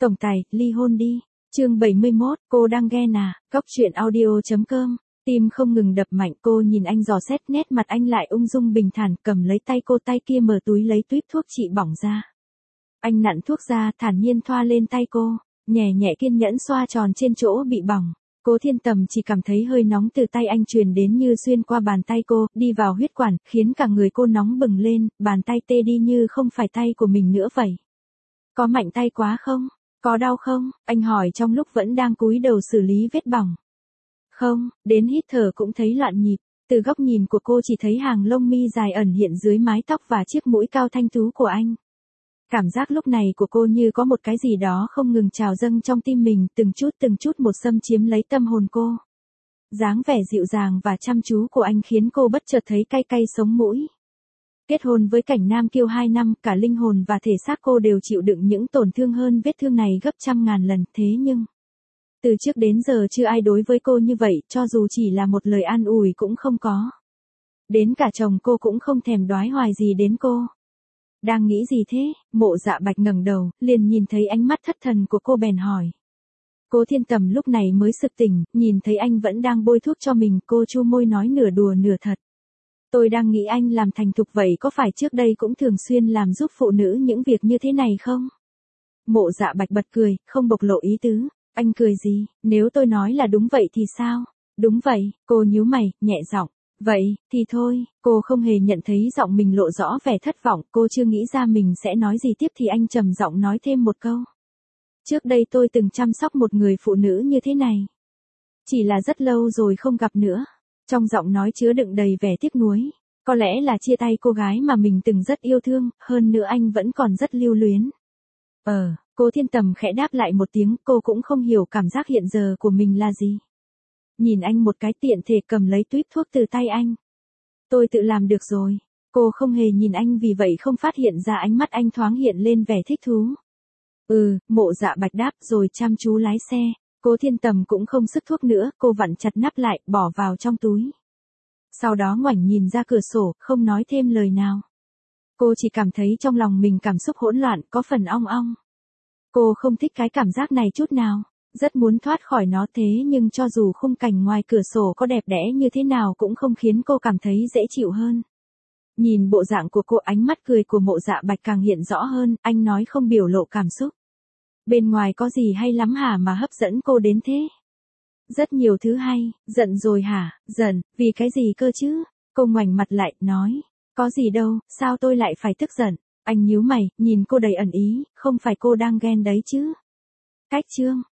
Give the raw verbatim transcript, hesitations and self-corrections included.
Tổng tài, ly hôn đi. Chương bảy mươi mốt, cô đang ghen à? Góc truyện audio chấm com. Tim không ngừng đập mạnh, cô nhìn anh dò xét, nét mặt anh lại ung dung bình thản, cầm lấy tay cô, tay kia mở túi lấy tuýp thuốc trị bỏng ra. Anh nặn thuốc ra, thản nhiên thoa lên tay cô, nhẹ nhẹ kiên nhẫn xoa tròn trên chỗ bị bỏng. Cố Thiên Tầm chỉ cảm thấy hơi nóng từ tay anh truyền đến như xuyên qua bàn tay cô, đi vào huyết quản, khiến cả người cô nóng bừng lên, bàn tay tê đi như không phải tay của mình nữa vậy. Có mạnh tay quá không? Có đau không? Anh hỏi trong lúc vẫn đang cúi đầu xử lý vết bỏng. Không, đến hít thở cũng thấy loạn nhịp. Từ góc nhìn của cô chỉ thấy hàng lông mi dài ẩn hiện dưới mái tóc và chiếc mũi cao thanh tú của anh. Cảm giác lúc này của cô như có một cái gì đó không ngừng trào dâng trong tim mình, từng chút từng chút một xâm chiếm lấy tâm hồn cô. Dáng vẻ dịu dàng và chăm chú của anh khiến cô bất chợt thấy cay cay sống mũi. Kết hôn với cảnh nam kiêu hai năm, cả linh hồn và thể xác cô đều chịu đựng những tổn thương hơn vết thương này gấp trăm ngàn lần, thế nhưng từ trước đến giờ chưa ai đối với cô như vậy, cho dù chỉ là một lời an ủi cũng không có. Đến cả chồng cô cũng không thèm đoái hoài gì đến cô. Đang nghĩ gì thế? Mộ Dạ Bạch ngẩng đầu, liền nhìn thấy ánh mắt thất thần của cô bèn hỏi. Cố Thiên Tầm lúc này mới sực tỉnh, nhìn thấy anh vẫn đang bôi thuốc cho mình, cô chu môi nói nửa đùa nửa thật. Tôi đang nghĩ anh làm thành thục vậy có phải trước đây cũng thường xuyên làm giúp phụ nữ những việc như thế này không? Mộ Dạ Bạch bật cười, không bộc lộ ý tứ. Anh cười gì? Nếu tôi nói là đúng vậy thì sao? Đúng vậy, cô nhíu mày, nhẹ giọng. Vậy, thì thôi, cô không hề nhận thấy giọng mình lộ rõ vẻ thất vọng, cô chưa nghĩ ra mình sẽ nói gì tiếp thì anh trầm giọng nói thêm một câu. Trước đây tôi từng chăm sóc một người phụ nữ như thế này. Chỉ là rất lâu rồi không gặp nữa. Trong giọng nói chứa đựng đầy vẻ tiếc nuối. Có lẽ là chia tay cô gái mà mình từng rất yêu thương, hơn nữa anh vẫn còn rất lưu luyến. Ờ, Cố Thiên Tầm khẽ đáp lại một tiếng, cô cũng không hiểu cảm giác hiện giờ của mình là gì. Nhìn anh một cái tiện thể cầm lấy tuýp thuốc từ tay anh. Tôi tự làm được rồi. Cô không hề nhìn anh vì vậy không phát hiện ra ánh mắt anh thoáng hiện lên vẻ thích thú. Ừ, Mộ Dạ Bạch đáp rồi chăm chú lái xe. Cố Thiên Tầm cũng không sức thuốc nữa, cô vặn chặt nắp lại, bỏ vào trong túi. Sau đó ngoảnh nhìn ra cửa sổ, không nói thêm lời nào. Cô chỉ cảm thấy trong lòng mình cảm xúc hỗn loạn, có phần ong ong. Cô không thích cái cảm giác này chút nào. Rất muốn thoát khỏi nó thế nhưng cho dù khung cảnh ngoài cửa sổ có đẹp đẽ như thế nào cũng không khiến cô cảm thấy dễ chịu hơn. Nhìn bộ dạng của cô, ánh mắt cười của Mộ Dạ Bạch càng hiện rõ hơn, anh nói không biểu lộ cảm xúc. Bên ngoài có gì hay lắm hả mà hấp dẫn cô đến thế? Rất nhiều thứ hay. Giận rồi hả? Giận, vì cái gì cơ chứ? Cô ngoảnh mặt lại, nói. Có gì đâu, sao tôi lại phải tức giận? Anh nhíu mày, nhìn cô đầy ẩn ý, không phải cô đang ghen đấy chứ? Cách chương.